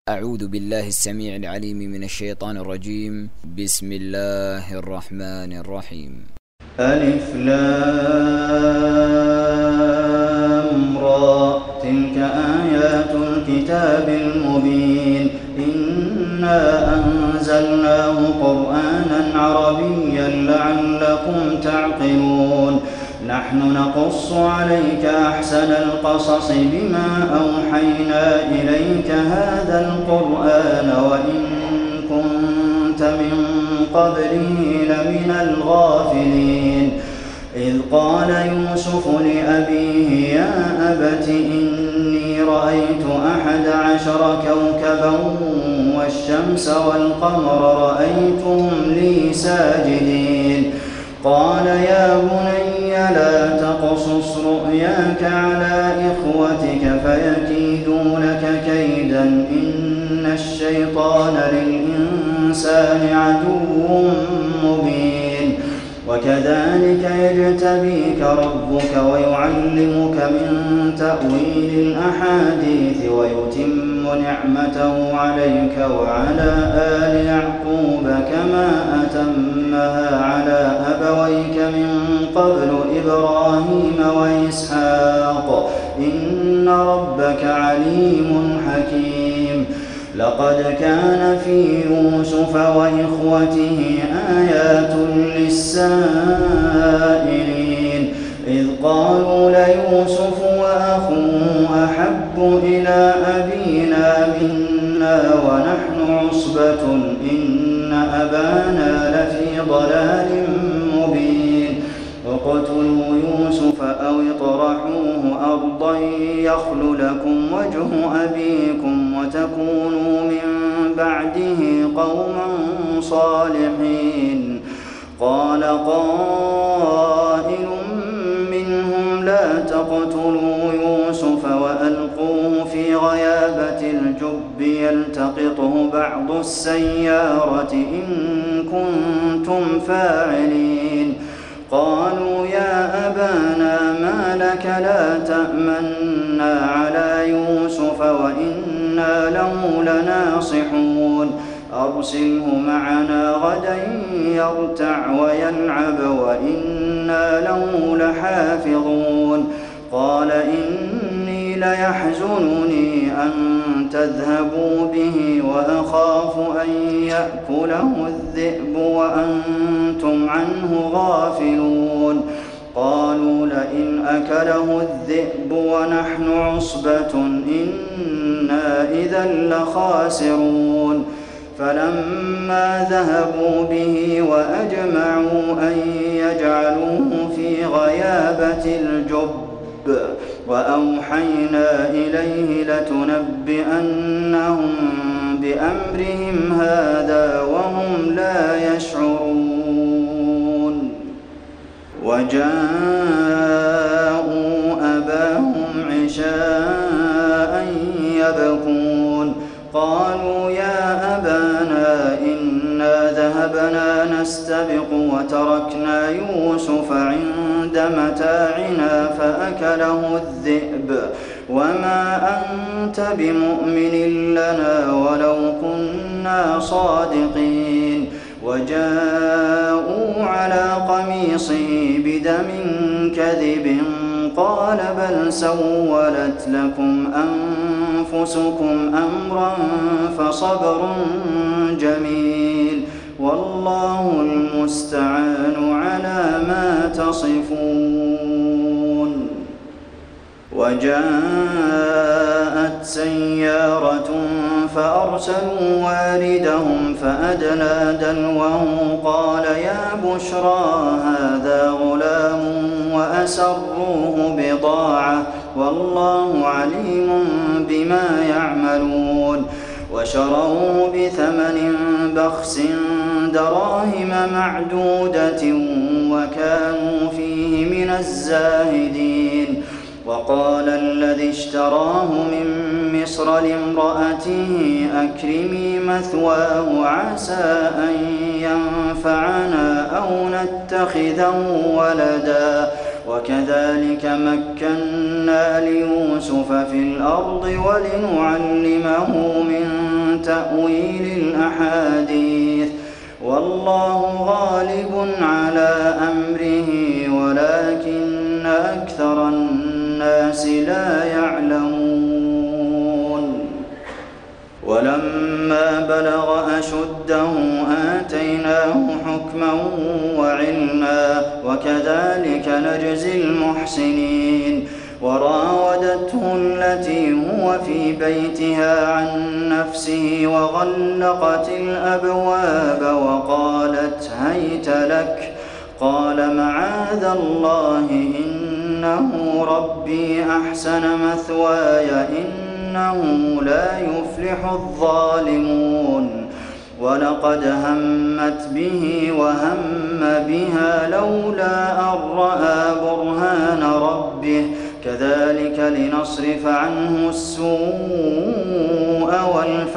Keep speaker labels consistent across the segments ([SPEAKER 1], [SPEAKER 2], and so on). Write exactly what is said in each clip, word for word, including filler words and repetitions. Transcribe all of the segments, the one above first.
[SPEAKER 1] أعوذ بالله السميع العليم من الشيطان الرجيم. بسم الله الرحمن الرحيم.
[SPEAKER 2] ألف لام را تلك آيات الكتاب المبين إنا أنزلناه قرآنا عربيا لعلكم تعقلون نحن نقص عليك أحسن القصص بما أوحينا إليك هذا القرآن وإن كنت من قبله لمن الغافلين إذ قال يوسف لأبيه يا أبت إني رأيت أحد عشر كوكبا والشمس والقمر رأيتهم لي ساجدين قال يا بني لا تقصص رؤياك على إخوتك فيكيدوا لك كيدا إن الشيطان للإنسان عدو مبين وكذلك يجتبيك ربك ويعلمك من تأويل الأحاديث ويتم نعمته عليك وعلى آل يعقوب كما أتمها على أبويك من قبل إبراهيم وإسحاق إن ربك عليم حكيم لقد كان في يوسف وإخوته آيات للسائلين إذ قالوا ليوسف وأخوه أحب إلى أبينا منا ونحن عصبة إن أبانا لفي ضلال مبين اقتلوا يوسف أو اطرحوه أرضا يخل لكم وجه أبيكم وتكونوا من بعده قوما صالحين قال قائل منهم لا تقتلوا يوسف وألقوه في غيابة الجب يلتقطه بعض السيارة إن كنتم فاعلين قالوا يا أبانا ما لك لا تأمنا على يوسف وإنا له لناصحون أرسله معنا غدا يرتع ويلعب وإنا له لحافظون قال إني ليحزنني أن تذهبوا به وأخاف أن يأكله الذئب وأنتم عنه غافلون قالوا لئن أكله الذئب ونحن عصبة إنا إذا لخاسرون فلما ذهبوا به وأجمعوا أن يجعلوه في غيابة الجب وأوحينا إليه لتنبئنهم بأمرهم هذا وهم لا يشعرون وجاءوا أباهم عشاء يبكون قالوا يا أبانا إنا ذهبنا نستبق وتركنا يوسف عند متاعنا فأكله الذئب وما أنت بمؤمن لنا ولو كنا صادقين وجاءوا على قميصه بدم كذب قال بل سولت لكم أنفسكم أمرا فصبر جميل والله المستعان على ما تصفون وجاءت سيارة فأرسلوا واردهم فأدلى دلوه قال يا بشرى هذا غلام وأسروه بضاعة والله عليم بما يعملون وشروه بثمن بخس دراهم معدودة وكانوا فيه من الزاهدين وقال الذي اشتراه من مصر لامرأته أكرمي مثواه عسى أن ينفعنا أو نتخذه ولدا وكذلك مكنا ليوسف في الأرض ولنعلمه من تأويل الأحاديث، والله غالب على أمره ولكن أكثر الناس لا يعلمون. ولما بلغ أشده آتيناه حكما وعلما وكذلك نجزي المحسنين. وراودته التي هو في بيتها عن نفسه وغلقت الأبواب وقالت هيت لك، قال معاذ الله إنه ربي أحسن مثواي إنه لا يفلح الظالمون. ولقد همت به وهم بها لولا أن رأى برهان ربه كذلك لنصرف عنه السوء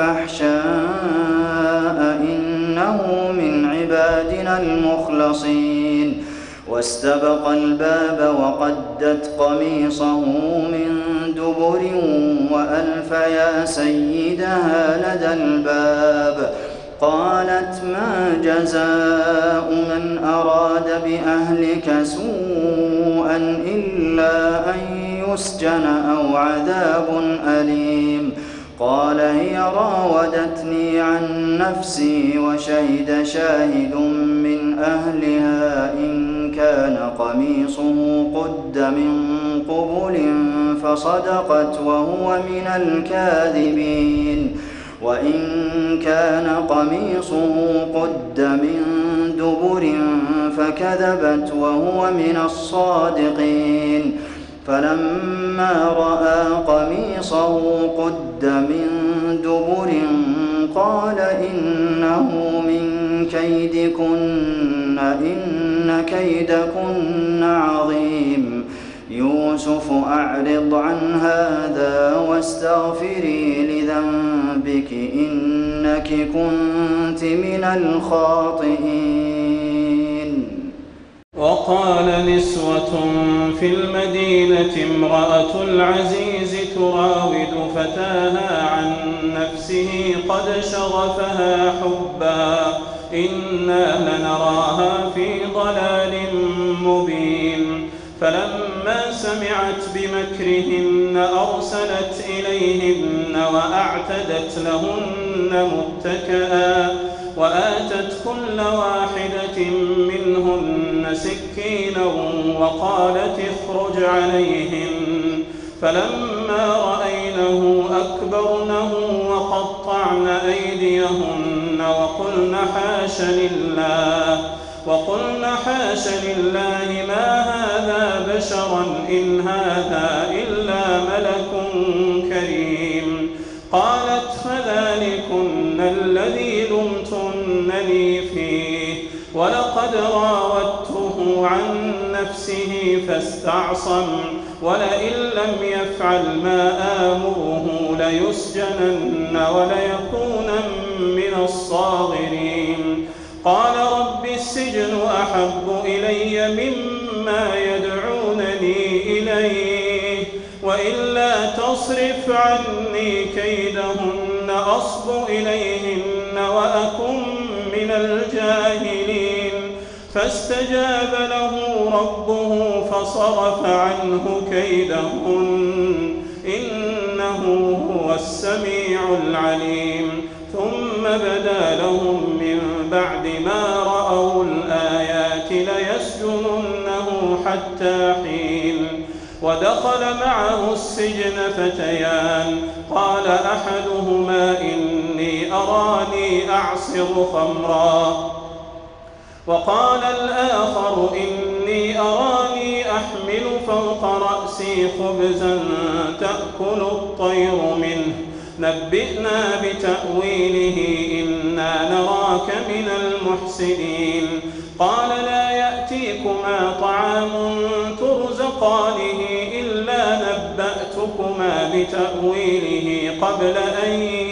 [SPEAKER 2] والفحشاء إنه من عبادنا المخلصين. واستبق الباب وقدت قميصه من دبر وألف يا سيدها لدى الباب. قالت ما جزاء من أراد بأهلك سوءا إلا أن يسجن أو عذاب أليم. قال هي راودتني عن نفسي وشهد شاهد من أهلها إن كان قميصه قد من قبل فصدقت وهو من الكاذبين، وإن كان قميصه قد من دبر فكذبت وهو من الصادقين. فلما رأى قميصه قد من دبر قال إنه من كيدكن إن كيدكن عظيم. يوسف أعرض عن هذا واستغفري لذنبك إنك كنت من الخاطئين.
[SPEAKER 3] وقال نسوة في المدينة امرأة العزيز تراود فتاها عن نفسه قد شغفها حبا إنا لنراها في ضلال مبين. فلما سمعت بمكرهن أرسلت إليهن وأعتدت لهن متكئا وآتت كل واحدة منهن سكينا وقالت اخرج عليهن. فلما رأينه أكبرنه وقطعن أيديهن وقلن حاش لله وقلن حاش لله ما هذا بشرا إن هذا إلا ملك كريم. قالت فذلكن الذي لمتنني فيه ولقد راودته عن نفسه فاستعصم ولئن لم يفعل ما آمره ليسجنن وليكونن من الصاغرين. قال رب السجن أحب إلي مما يدعونني إليه وإلا تصرف عني كيدهن أصب إليهن وأكن من الجاهلين. فاستجاب له ربه فصرف عنه كيدهن إنه هو السميع العليم. ثم بدا لهم من بعد ما رأوا الآيات ليسجننه حتى حين. ودخل معه السجن فتيان قال أحدهما إني أراني أعصر خمرا وقال الآخر إني أراني أحمل فوق رأسي خبزا تأكل الطير منه نبئنا بتأويله إنا نراك من المحسنين. قال لا يأتيكما طعام ترزقانه إلا نبأتكما بتأويله قبل أن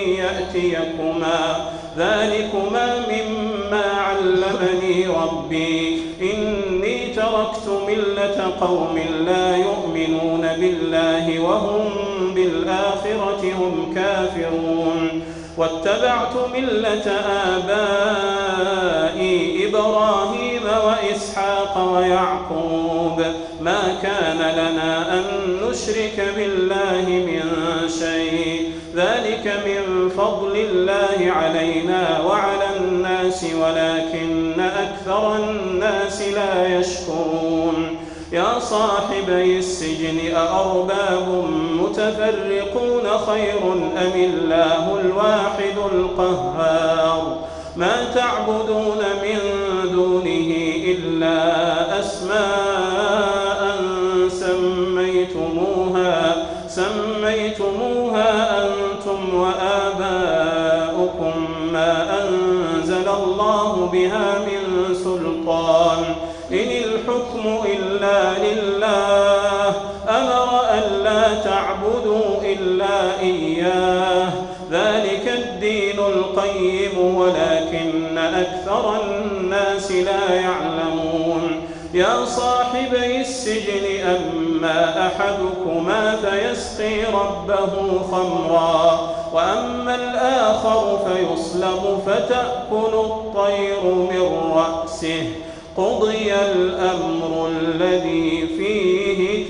[SPEAKER 3] يأتيكما ذلكما مما علمني ربي إني تركت ملة قوم لا يؤمنون بالله وهم بالآخرة هم كافرون. واتبعت ملة آبائي إبراهيم وإسحاق ويعقوب ما كان لنا أن نشرك بالله من شيء ذلك من فضل الله علينا وعلى الناس ولكن أكثر الناس لا يشكرون يا صاحبي السجن أأرباب متفرقون خير أم الله الواحد القهار ما تعبدون من دونه إلا أسماء سميتموها سميتموها أنتم وآباؤكم ما أنزل الله بها من سلطان إن الحكم إلا لله أمر ألا تعبدوا إلا إياه ذلك الدين القيم ولكن أكثر الناس لا يعلمون يا صاحبي السجن أما أحدكما فيسقي ربه خمرا وأما الآخر فيصلب فتأكل الطير من رأسه قضي الأمر الذي فيه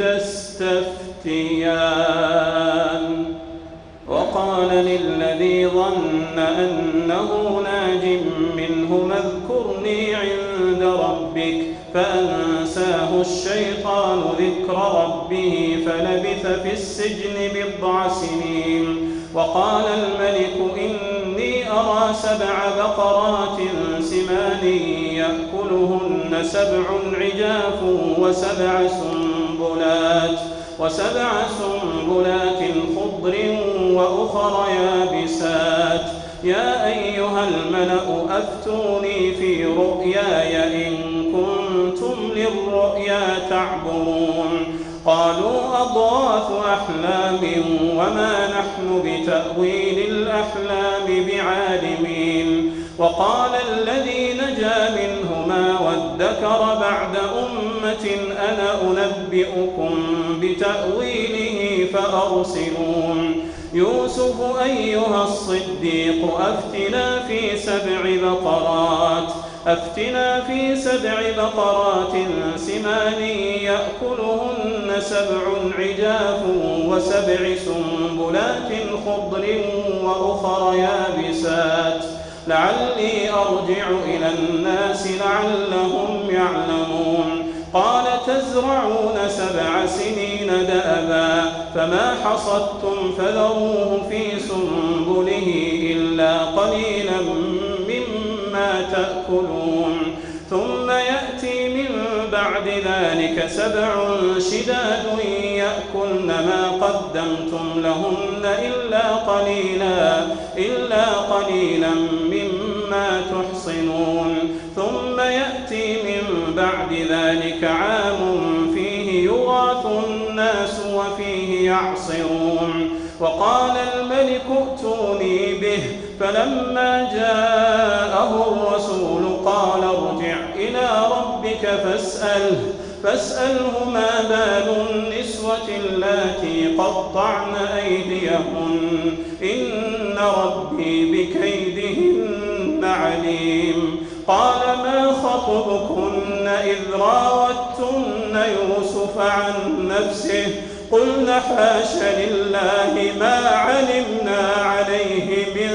[SPEAKER 3] تستفتيان وقال للذي ظن أنه ناج منه اذكرني عند ربك فأنساه الشيطان ذكر ربه فلبث في السجن بضع سنين وقال الملك إني أرى سبع بقرات سمان يأكلهن سبع عجاف وسبع سنبلات وسبع سنبلات خضر وأخر يابسات يا أيها الملأ أفتوني في رؤياي إن كنتم للرؤيا تعبرون قالوا أضغاث أحلام وما نحن بتأويل الأحلام بعالمين وقال الذي نجا منهما وادكر بعد أمة أنا أنبئكم بتأويله فأرسلون يوسف أيها الصديق أفتنا في سبع بقرات أفتنا في سبع بقرات سمان يأكلهن سبع عجاف وسبع سنبلات خضر وأخر يابسات لعلي أرجع إلى الناس لعلهم يعلمون قال تزرعون سبع سنين دأبا فما حصدتم فذروه في سنبله إلا قليلا مما تأكلون ثم يأتي من بعد ذلك سبع شداد يأكلن ما قدمتم لهن إلا قليلا إلا قليلا مما تحصنون ثم يأتي من بعد ذلك عام فيه يغاث الناس وفيه يعصرون وقال الملك ائتوني به فلما جاءه الرسول قال ارجع إلى ربك فاسأله فاسأله ما بال النسوة اللاتي قطعن أيديهن إن ربي بكيدهن عليم قال ما خطبكن إذ راوتن يوسف عن نفسه قلنا حاش لله ما علمنا عليه من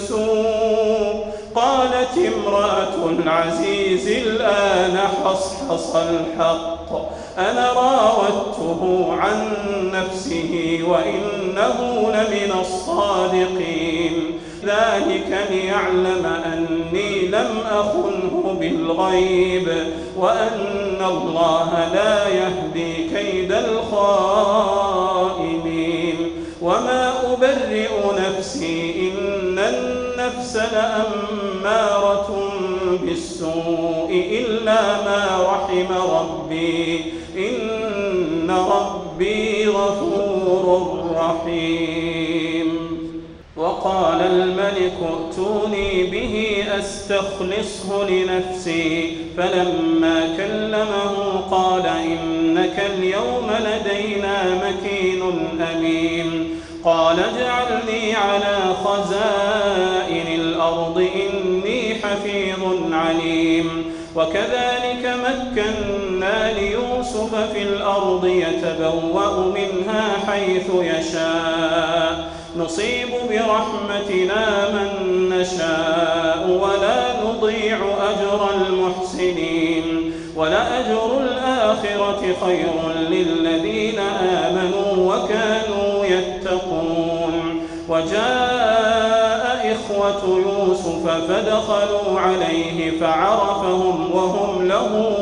[SPEAKER 3] سوء قالت امرأة العزيز الآن حصحص الحق أنا راودته عن نفسه وإنه لمن الصادقين ذلك ليعلم أني لم أخنه بالغيب وأن الله لا يهدي كيد الخائنين وما أبرئ نفسي إن النفس لأمارة بالسوء إلا ما رحم ربي إن ربي غفور رحيم وقال الملك ائتوني به أستخلصه لنفسي فلما كلمه قال إنك اليوم لدينا مكين أمين قال اجعلني على خزائن الأرض إني حفيظ عليم وكذلك مكنا ليوسف في الأرض يتبوأ منها حيث يشاء نصيب برحمتنا من نشاء ولا نضيع أجر المحسنين ولأجر الآخرة خير للذين آمنوا وكانوا يتقون وجاء إخوة يوسف فدخلوا عليه فعرفهم وهم له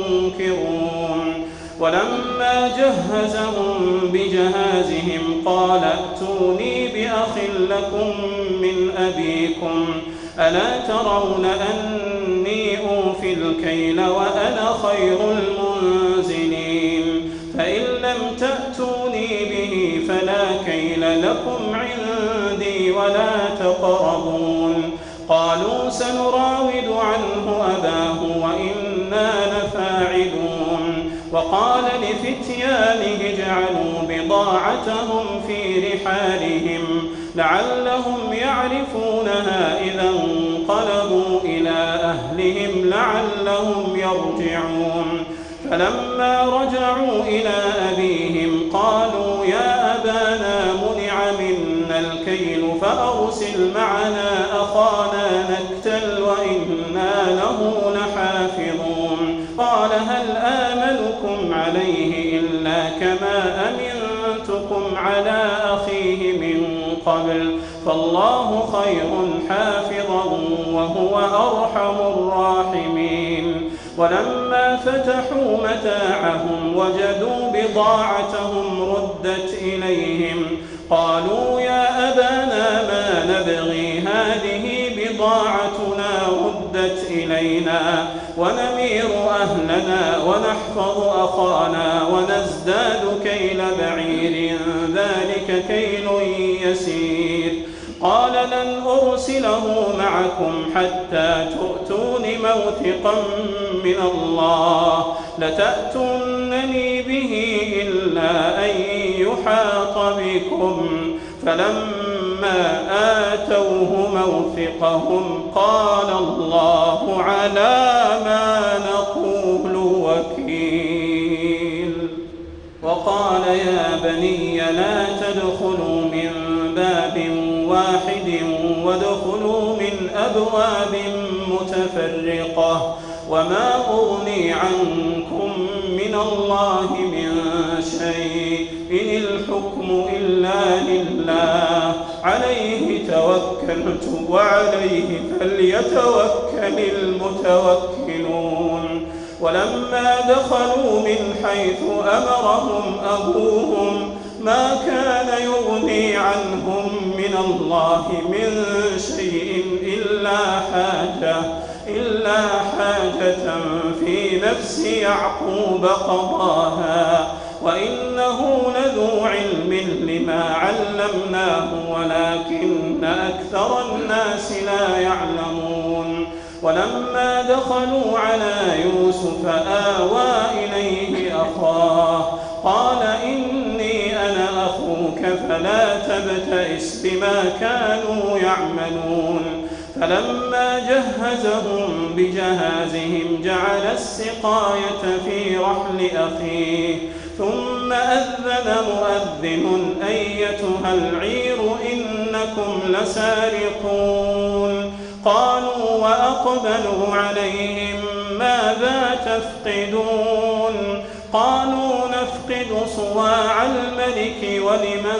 [SPEAKER 3] منكرون ولما جهزهم بجهازهم قال ائتوني بأخ لكم من أبيكم ألا ترون أني أوفي الكيل وأنا خير المنزلين فإن لم تأتوني به فلا كيل لكم عندي ولا تقربون قالوا سنراود عنه أباه وإنا لفاعلون وقال لفتيانه اجعلوا بضاعتهم في رحالهم لعلهم يعرفونها إذا انقلبوا إلى أهلهم لعلهم يرجعون فلما رجعوا إلى أبيهم قالوا يا أبانا منع منا الكيل فأرسل معنا أخانا نكتل وإنا له لحافظون قال هل آمنكم عليه إلا كما أمنتكم على أخيه من قبل فالله خير حافظا وهو أرحم الراحمين ولما فتحوا متاعهم وجدوا بضاعتهم ردت إليهم قالوا يا أبانا ما نبغي هذه بضاعتنا ردت إلينا ونمير أهلنا ونحفظ أخانا ونزداد كيل بعير ذلك كيل يسير قال لن أرسله معكم حتى تؤتون موثقا من الله لتأتونني به إلا أن يحاط بكم فلما آتوه موثقهم قال الله على ما نقول وكيل وقال يا بني لا تدخلوا من باب واحد وادخلوا من أبواب متفرقة وما أغني عنكم من الله من شيء إن الحكم إلا لله عليه توكلت وعليه فليتوكل المتوكلون ولما دخلوا من حيث أمرهم أبوهم ما كان يغني عنهم من الله من شيء إلا حاجة إلا حاجة في نفس يعقوب قضاها وإنه لذو علم لما علمناه ولكن أكثر الناس لا يعلمون ولما دخلوا على يوسف آوى إليه أخاه قال إني أنا أخوك فلا تبتئس بما كانوا يعملون فلما جهزهم بجهازهم جعل السقاية في رحل أخيه ثم أذن مؤذن أيتها العير إنكم لسارقون قالوا وأقبلوا عليهم ماذا تفقدون قالوا نفقد صواع الملك ولمن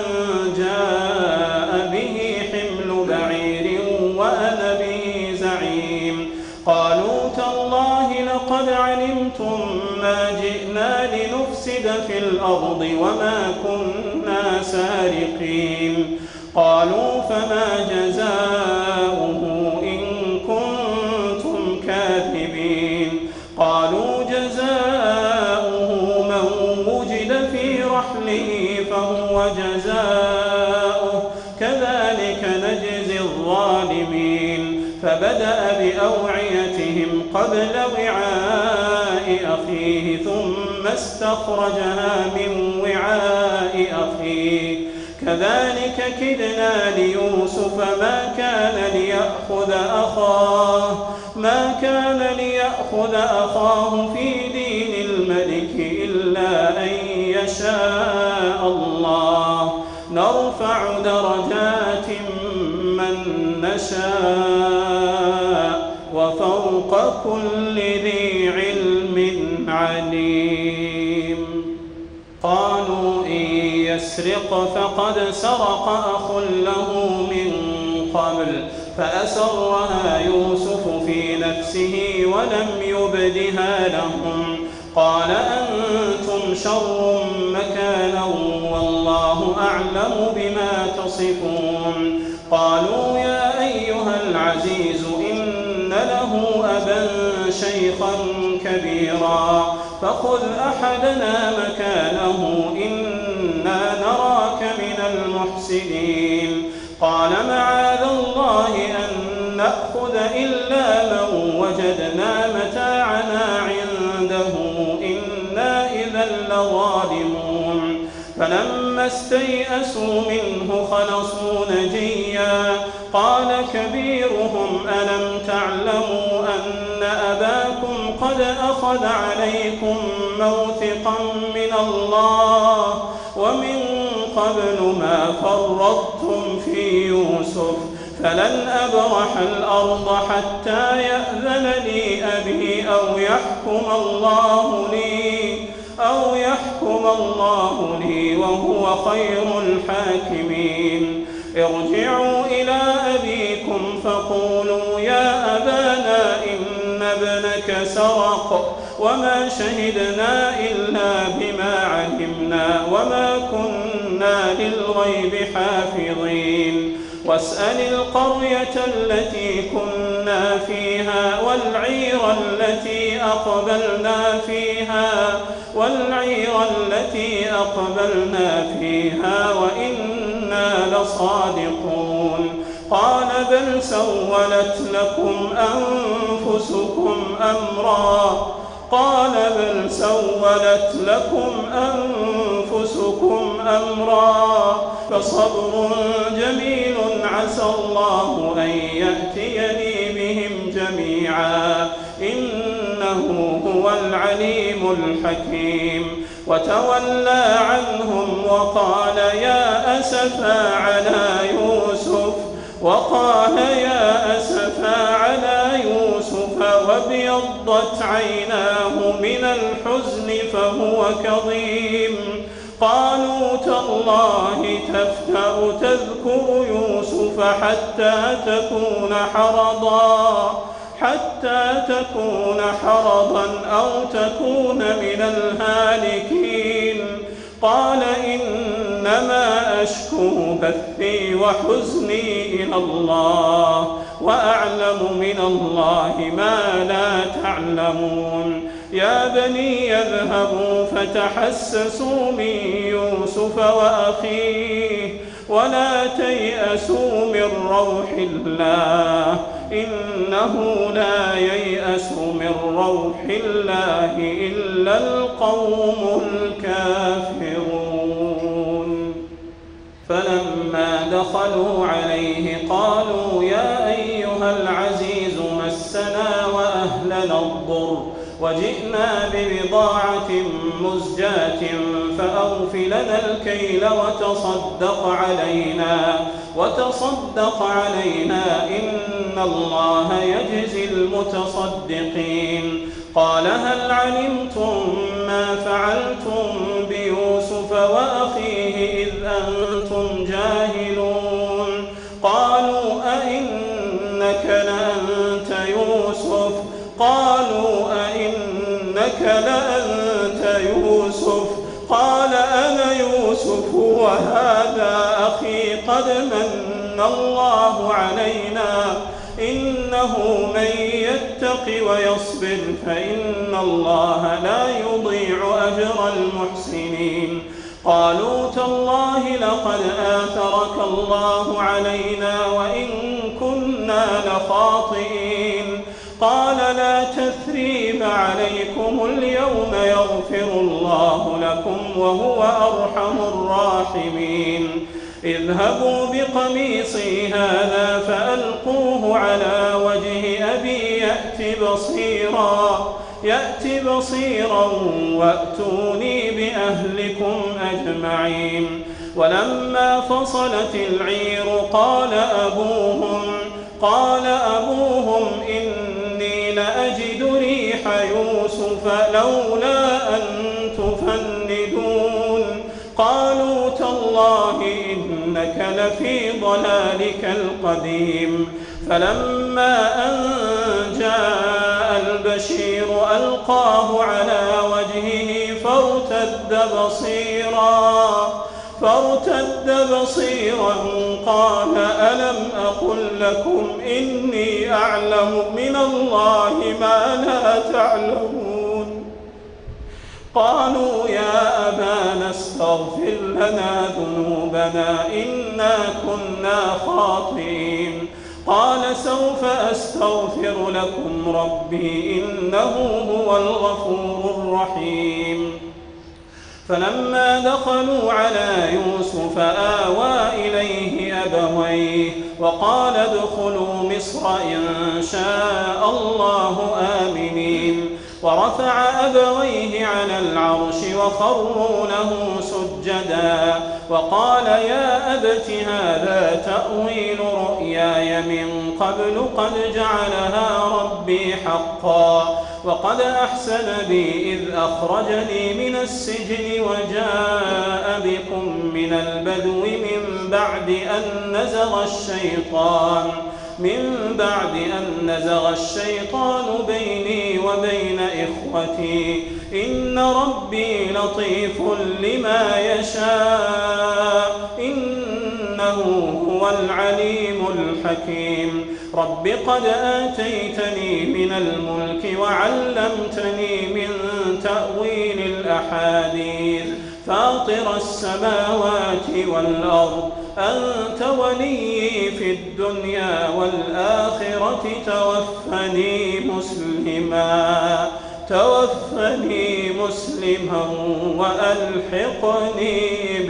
[SPEAKER 3] جاء به حمل بعير وأنا به زعيم قالوا تالله لقد علمتم ما جئنا لنفسد في الأرض وما كنا سارقين قالوا فما جزاؤه إن كنتم كاذبين قالوا جزاؤه من وجد في رحله فهو جزاؤه كذلك نجزي الظالمين فبدأ بأوعيتهم قبل وعاء أخيه ثم استخرجها من وعاء أخيه كذلك كدنا ليوسف ما كان ليأخذ أخاه ما كان ليأخذ أخاه في دين الملك إلا أن يشاء الله نرفع درجات من نشاء وفوق كل ذي علم عليم. قالوا إن يسرق فقد سرق أخ له من قبل فأسرها يوسف في نفسه ولم يبدها لهم قال أنتم شر مكانا والله أعلم بما تصفون. قالوا يا أيها العزيز إن له أبا شيخا كبيرا فخذ أحدنا مكانه إنا نراك من المحسنين. قال معاذ الله أن نأخذ إلا من وجدنا متاعنا عنده إنا إذا لظالمون. فلما استيئسوا منه خلصوا نجيا قال كبيرهم ألم تعلموا أن أباكم قد أخذ عليكم موثقا من الله ومن قبل ما فرطتم في يوسف فلن أبرح الأرض حتى يأذن لي أبي أو يحكم الله لي أو يحكم الله لي وهو خير الحاكمين. ارجعوا إلى أبيكم فقولوا يا أبانا إن ابنك سرق وما شهدنا إلا بما علمنا وما كنا للغيب حافظين. واسأل القرية التي كنا فيها والعير التي أقبلنا فيها والعير التي أقبلنا فيها وإنا لصادقون. قال بل سولت لكم أنفسكم أمرا قال بل سولت لكم أنفسكم أمرا فصبر جميل عسى الله أن يأتيني بهم جميعا إنه هو العليم الحكيم. وتولى عنهم وقال يا أسفا على يوسف وقال يا أسفا على يوسف وابيضت عيناه من الحزن فهو كظيم. قالوا تالله تفتأ تذكر يوسف حتى تكون حرضا حتى تكون حرضا أو تكون من الهالكين. قال إنما أشكو بثي وحزني إلى الله وأعلم من الله ما لا تعلمون. يا بني اذهبوا فتحسسوا من يوسف وأخيه ولا تيأسوا من روح الله إنه لا ييأس من روح الله إلا القوم الكافرون. فلما دخلوا عليه قالوا يا أيها العزيز مسنا وأهلنا الضر وجئنا ببضاعة مزجاة فأوف لنا الكيل وتصدق علينا وتصدق علينا إن الله يجزي المتصدقين. قال هل علمتم ما فعلتم بيوسف وأخيه إذ أنتم جاهلون. قالوا أئنك لأنت يوسف قالوا أئنك لأنت يوسف قال أنا يوسف وهذا أخي قد من الله علينا إنه من يتق ويصبر فإن الله لا يضيع أجر المحسنين. قالوا تالله لقد آثرك الله علينا وإن كنا لخاطئين. قال لا تثريب عليكم اليوم يغفر الله لكم وهو أرحم الراحمين. اذهبوا بقميصي هذا فألقوه على وجه أبي يأت بصيرا يأت بصيرا وأتوني بأهلكم أجمعين. ولما فصلت العير قال أبوهم قال أبوهم إني لأجد ريح يوسف لولا أن تفندون. قالوا تالله إنك لفي ضلالك القديم. فلما أن جاء البشير ألقاه على وجهه فارتد بصيرا فارتد بصيرا قال ألم أقل لكم إني أعلم من الله ما لا تعلمون. قالوا يا أبانا استغفر لنا ذنوبنا إنا كنا خاطئين. قال سوف أستغفر لكم ربي إنه هو الغفور الرحيم. فلما دخلوا على يوسف آوى إليه أبويه وقال ادخلوا مصر إن شاء الله آمنين. ورفع أبويه على العرش وخروا له سجدا وقال يا أبت هذا تأويل رؤياي من قبل قد جعلها ربي حقا وقد أحسن بي إذ أخرجني من السجن وجاء بكم من البدو من بعد أن نزغ الشيطان من بعد أن نزغ الشيطان بيني وبين إخوتي إن ربي لطيف لما يشاء إنه هو العليم الحكيم. رب قد آتيتني من الملك وعلمتني من تأويل الأحاديث فاطر السماوات والأرض أنت ولي في الدنيا والآخرة توفني مسلما توفني مسلما وألحقني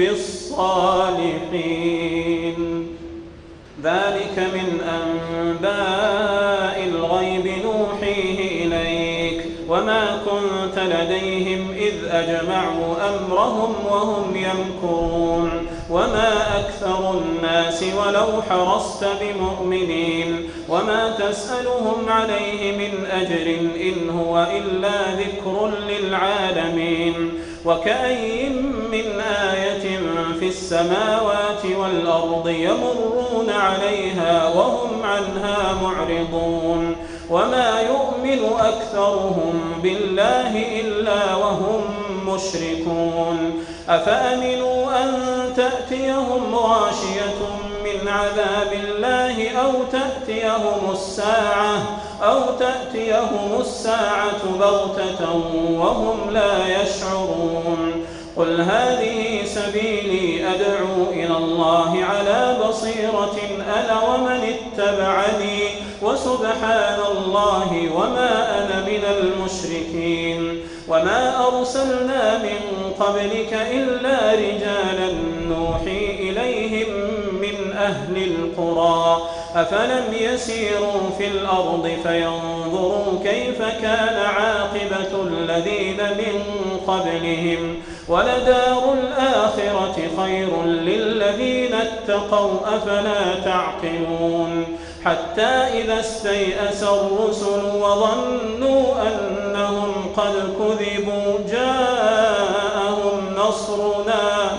[SPEAKER 3] بالصالحين. ذلك من أنباء الغيب نوحيه إليك وما كنت لديهم إذ أجمعوا أمرهم وهم يمكرون. وما أكثر الناس ولو حرصت بمؤمنين وما تسألهم عليه من أجر إن هو إلا ذكر للعالمين. وكأي من آية في السماوات والأرض يمرون عليها وهم عنها معرضون. وما يؤمن أكثرهم بالله إلا وهم مشركون. أفأمنوا أن تأتيهم غاشية من عذاب الله أو تأتيهم الساعة أو تأتيهم الساعة بغتة وهم لا يشعرون. قل هذه سبيلي أدعو إلى الله على بصيرة أنا ومن اتبعني وسبحان الله وما أنا من المشركين. وما أرسلنا من قبلك إلا رجالا نوحي إليهم من أهل القرى أفلم يسيروا في الأرض فينظروا كيف كان عاقبة الذين من قبلهم ولدار الآخرة خير للذين اتقوا أفلا تعقلون. حتى إذا استيأس الرسل وظنوا أنهم قد كذبوا جاءهم نصرنا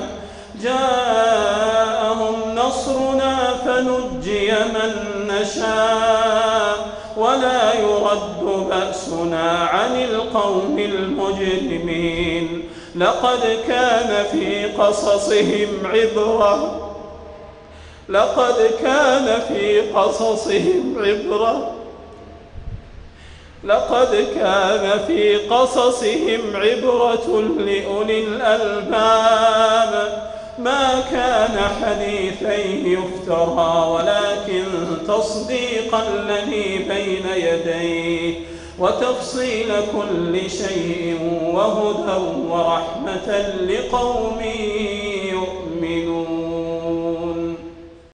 [SPEAKER 3] جاءهم نصرنا فنجي من نشاء ولا يرد بأسنا عن القوم المجرمين. لقد كان في قصصهم عبرة لقد كان في قصصهم عبرة لقد كان في قصصهم عبرة لأولي الألباب ما كان حديثا يفترى ولكن تصديق الذي بين يديه وتفصيل كل شيء وهدى ورحمة لقوم